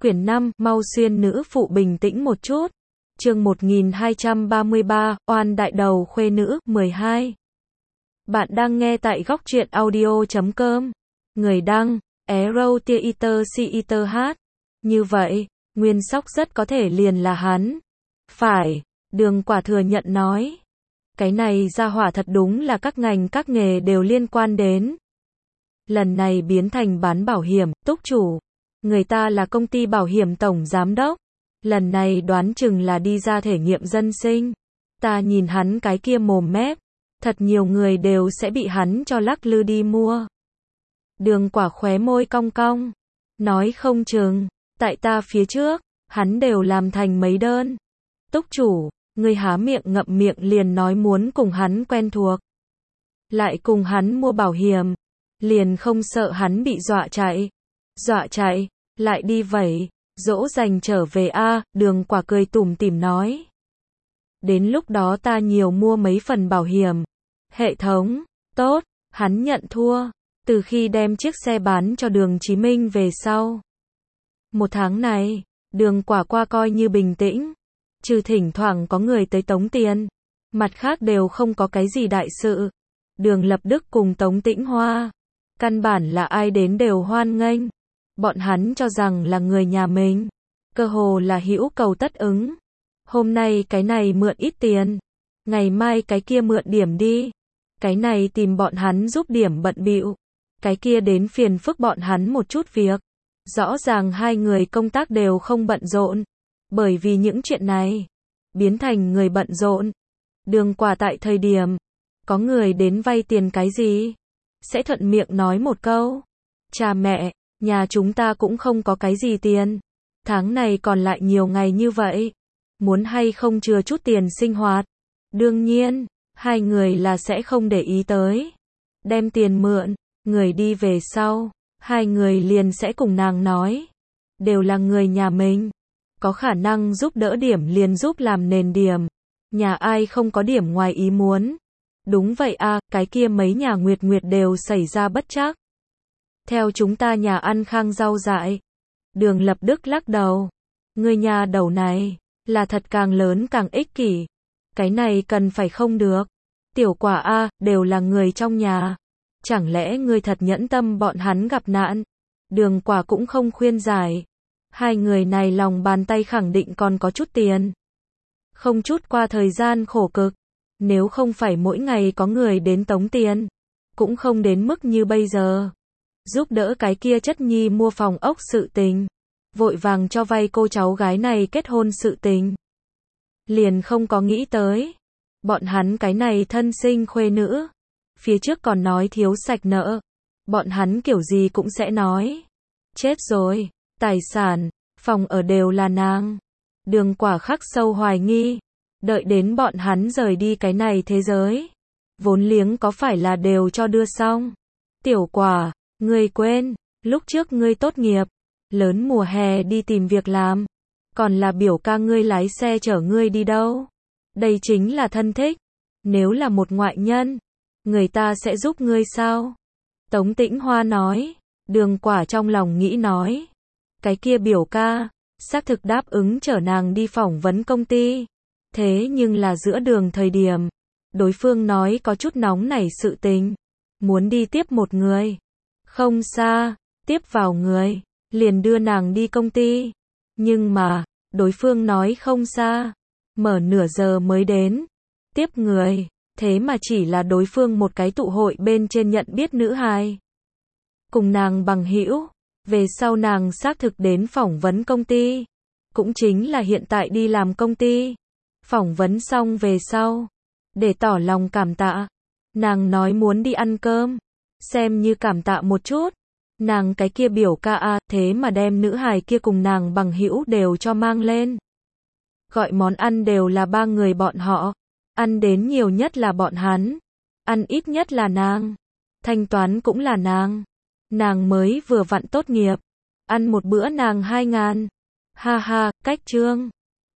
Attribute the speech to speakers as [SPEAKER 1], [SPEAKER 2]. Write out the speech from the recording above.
[SPEAKER 1] Quyển 5, mau xuyên nữ phụ bình tĩnh một chút. Chương 1233, oan đại đầu khuê nữ, 12. Bạn đang nghe tại góc truyện audio.com. Người đăng, Ero Theater Theater hát. Như vậy, Nguyên Sóc rất có thể liền là hắn. Phải, Đường Quả thừa nhận nói. Cái này ra hỏa thật đúng là các ngành các nghề đều liên quan đến. Lần này biến thành bán bảo hiểm, túc chủ. Người ta là công ty bảo hiểm tổng giám đốc. Lần này đoán chừng là đi ra thể nghiệm dân sinh. Ta nhìn hắn cái kia mồm mép. Thật nhiều người đều sẽ bị hắn cho lắc lư đi mua. Đường Quả khóe môi cong cong. Nói không chừng, tại ta phía trước, hắn đều làm thành mấy đơn. Túc chủ, người há miệng ngậm miệng liền nói muốn cùng hắn quen thuộc. Lại cùng hắn mua bảo hiểm. Liền không sợ hắn bị dọa chạy. Dọa chạy, lại đi vậy, dỗ dành trở về a. Đường Quả cười tủm tỉm nói. Đến lúc đó ta nhiều mua mấy phần bảo hiểm. Hệ thống, tốt, hắn nhận thua. Từ khi đem chiếc xe bán cho Đường Chí Minh về sau. Một tháng này, Đường Quả qua coi như bình tĩnh. Trừ thỉnh thoảng có người tới tống tiền. Mặt khác đều không có cái gì đại sự. Đường Lập Đức cùng Tống Tĩnh Hoa. Căn bản là ai đến đều hoan nghênh. Bọn hắn cho rằng là người nhà mình. Cơ hồ là hữu cầu tất ứng. Hôm nay cái này mượn ít tiền. Ngày mai cái kia mượn điểm đi. Cái này tìm bọn hắn giúp điểm bận bịu. Cái kia đến phiền phức bọn hắn một chút việc. Rõ ràng hai người công tác đều không bận rộn. Bởi vì những chuyện này, biến thành người bận rộn. Đường Quả tại thời điểm, có người đến vay tiền cái gì, sẽ thuận miệng nói một câu. Cha mẹ, nhà chúng ta cũng không có cái gì tiền. Tháng này còn lại nhiều ngày như vậy. Muốn hay không chừa chút tiền sinh hoạt. Đương nhiên, hai người là sẽ không để ý tới. Đem tiền mượn, người đi về sau. Hai người liền sẽ cùng nàng nói. Đều là người nhà mình. Có khả năng giúp đỡ điểm liền giúp làm nền điểm. Nhà ai không có điểm ngoài ý muốn. Đúng vậy a, cái kia mấy nhà Nguyệt Nguyệt đều xảy ra bất trắc. Theo chúng ta nhà ăn khang rau dại. Đường Lập Đức lắc đầu. Người nhà đầu này, là thật càng lớn càng ích kỷ. Cái này cần phải không được. Tiểu Quả a, đều là người trong nhà. Chẳng lẽ ngươi thật nhẫn tâm bọn hắn gặp nạn? Đường Quả cũng không khuyên giải. Hai người này lòng bàn tay khẳng định còn có chút tiền. Không chút qua thời gian khổ cực. Nếu không phải mỗi ngày có người đến tống tiền. Cũng không đến mức như bây giờ. Giúp đỡ cái kia chất nhi mua phòng ốc sự tình. Vội vàng cho vay cô cháu gái này kết hôn sự tình. Liền không có nghĩ tới. Bọn hắn cái này thân sinh khuê nữ. Phía trước còn nói thiếu sạch nợ. Bọn hắn kiểu gì cũng sẽ nói. Chết rồi, tài sản, phòng ở đều là nàng. Đường Quả khắc sâu hoài nghi. Đợi đến bọn hắn rời đi cái này thế giới. Vốn liếng có phải là đều cho đưa xong. Tiểu Quả, ngươi quên, lúc trước ngươi tốt nghiệp. Lớn mùa hè đi tìm việc làm. Còn là biểu ca ngươi lái xe chở ngươi đi đâu. Đây chính là thân thích. Nếu là một ngoại nhân, người ta sẽ giúp ngươi sao? Tống Tĩnh Hoa nói. Đường Quả trong lòng nghĩ nói. Cái kia biểu ca, xác thực đáp ứng chở nàng đi phỏng vấn công ty. Thế nhưng là giữa đường thời điểm, đối phương nói có chút nóng nảy sự tình. Muốn đi tiếp một người. Không xa, tiếp vào người, liền đưa nàng đi công ty. Nhưng mà, đối phương nói không xa. Mở nửa giờ mới đến. Tiếp người. Thế mà chỉ là đối phương một cái tụ hội bên trên nhận biết nữ hài. Cùng nàng bằng hữu. Về sau nàng xác thực đến phỏng vấn công ty. Cũng chính là hiện tại đi làm công ty. Phỏng vấn xong về sau. Để tỏ lòng cảm tạ. Nàng nói muốn đi ăn cơm. Xem như cảm tạ một chút. Nàng cái kia biểu ca a, thế mà đem nữ hài kia cùng nàng bằng hữu đều cho mang lên. Gọi món ăn đều là ba người bọn họ. Ăn đến nhiều nhất là bọn hắn. Ăn ít nhất là nàng. Thanh toán cũng là nàng. Nàng mới vừa vặn tốt nghiệp. Ăn một bữa nàng 2.000. Ha ha, cách trương.